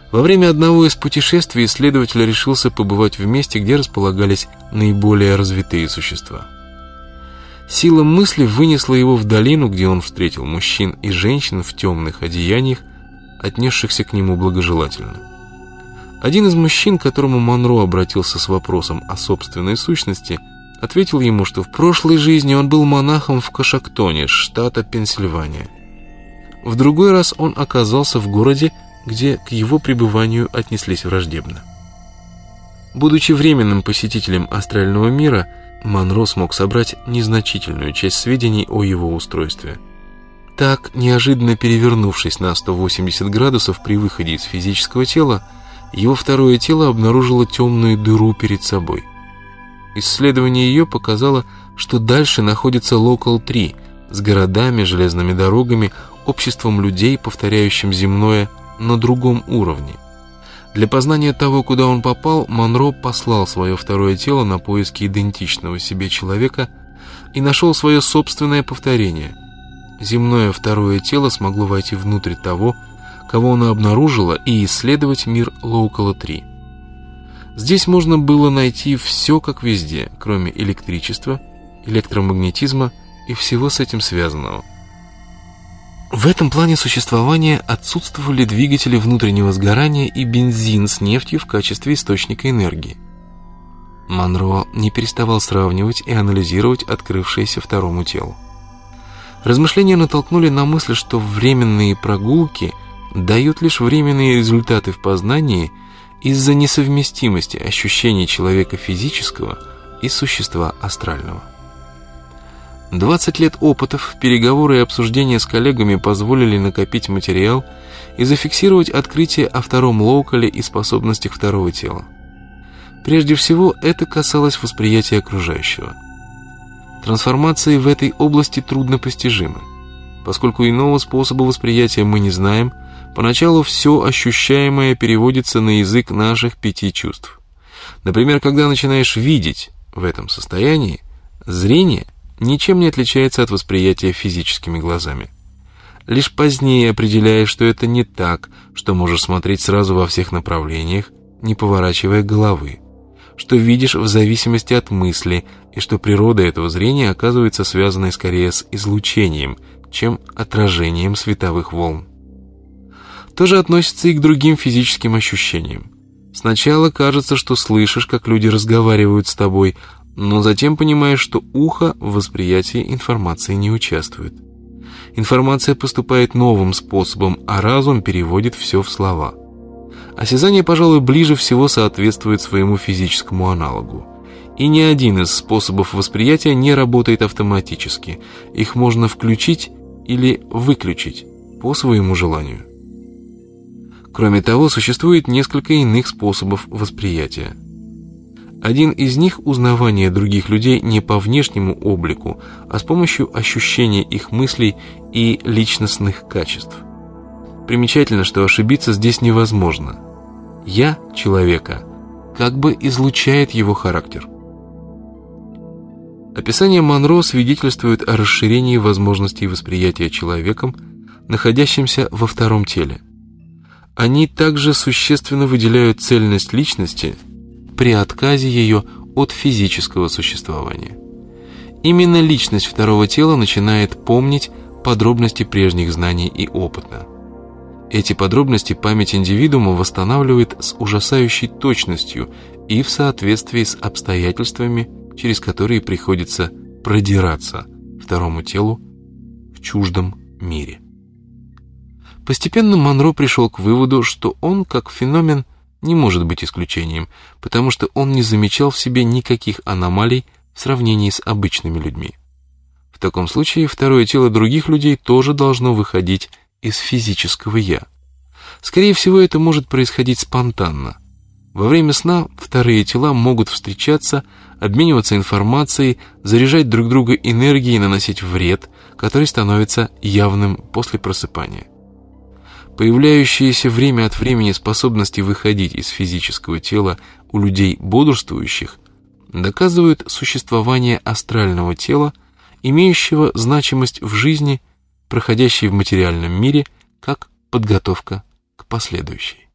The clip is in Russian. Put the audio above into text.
Во время одного из путешествий исследователь решился побывать в месте, где располагались наиболее развитые существа. Сила мысли вынесла его в долину, где он встретил мужчин и женщин в темных одеяниях, отнесшихся к нему благожелательно. Один из мужчин, к которому Монро обратился с вопросом о собственной сущности, ответил ему, что в прошлой жизни он был монахом в Кошактоне, штата Пенсильвания. В другой раз он оказался в городе, где к его пребыванию отнеслись враждебно. Будучи временным посетителем астрального мира, Монро смог собрать незначительную часть сведений о его устройстве. Так, неожиданно перевернувшись на 180 градусов при выходе из физического тела, его второе тело обнаружило темную дыру перед собой. Исследование ее показало, что дальше находится Локал 3 с городами, железными дорогами, обществом людей, повторяющим земное на другом уровне. Для познания того, куда он попал, Монро послал свое второе тело на поиски идентичного себе человека и нашел свое собственное повторение. Земное второе тело смогло войти внутрь того, кого оно обнаружило, и исследовать мир Локала 3. Здесь можно было найти все как везде, кроме электричества, электромагнетизма и всего с этим связанного. В этом плане существования отсутствовали двигатели внутреннего сгорания и бензин с нефтью в качестве источника энергии. Монро не переставал сравнивать и анализировать открывшееся второму телу. Размышления натолкнули на мысль, что временные прогулки дают лишь временные результаты в познании из-за несовместимости ощущений человека физического и существа астрального. 20 лет опытов, переговоры и обсуждения с коллегами позволили накопить материал и зафиксировать открытие о втором локале и способностях второго тела. Прежде всего, это касалось восприятия окружающего. Трансформации в этой области трудно постижимы. Поскольку иного способа восприятия мы не знаем, поначалу все ощущаемое переводится на язык наших 5 чувств. Например, когда начинаешь видеть в этом состоянии, зрение ничем не отличается от восприятия физическими глазами. Лишь позднее определяешь, что это не так, что можешь смотреть сразу во всех направлениях, не поворачивая головы, что видишь в зависимости от мысли, и что природа этого зрения оказывается связанной скорее с излучением, чем отражением световых волн. То же относится и к другим физическим ощущениям. Сначала кажется, что слышишь, как люди разговаривают с тобой, но затем понимаешь, что ухо в восприятии информации не участвует. Информация поступает новым способом, а разум переводит все в слова. Осязание, пожалуй, ближе всего соответствует своему физическому аналогу. И ни один из способов восприятия не работает автоматически. Их можно включить или выключить по своему желанию. Кроме того, существует несколько иных способов восприятия. Один из них – узнавание других людей не по внешнему облику, а с помощью ощущения их мыслей и личностных качеств. Примечательно, что ошибиться здесь невозможно. «Я» человека как бы излучает его характер. Описание Монро свидетельствует о расширении возможностей восприятия человеком, находящимся во втором теле. Они также существенно выделяют цельность личности при отказе ее от физического существования. Именно личность второго тела начинает помнить подробности прежних знаний и опыта. Эти подробности память индивидуума восстанавливает с ужасающей точностью и в соответствии с обстоятельствами, через которые приходится продираться второму телу в чуждом мире. Постепенно Монро пришел к выводу, что он, как феномен, не может быть исключением, потому что он не замечал в себе никаких аномалий в сравнении с обычными людьми. В таком случае второе тело других людей тоже должно выходить из физического «я». Скорее всего, это может происходить спонтанно. Во время сна вторые тела могут встречаться, обмениваться информацией, заряжать друг друга энергией и наносить вред, который становится явным после просыпания. Появляющиеся время от времени способности выходить из физического тела у людей бодрствующих доказывают существование астрального тела, имеющего значимость в жизни, проходящей в материальном мире, как подготовка к последующей.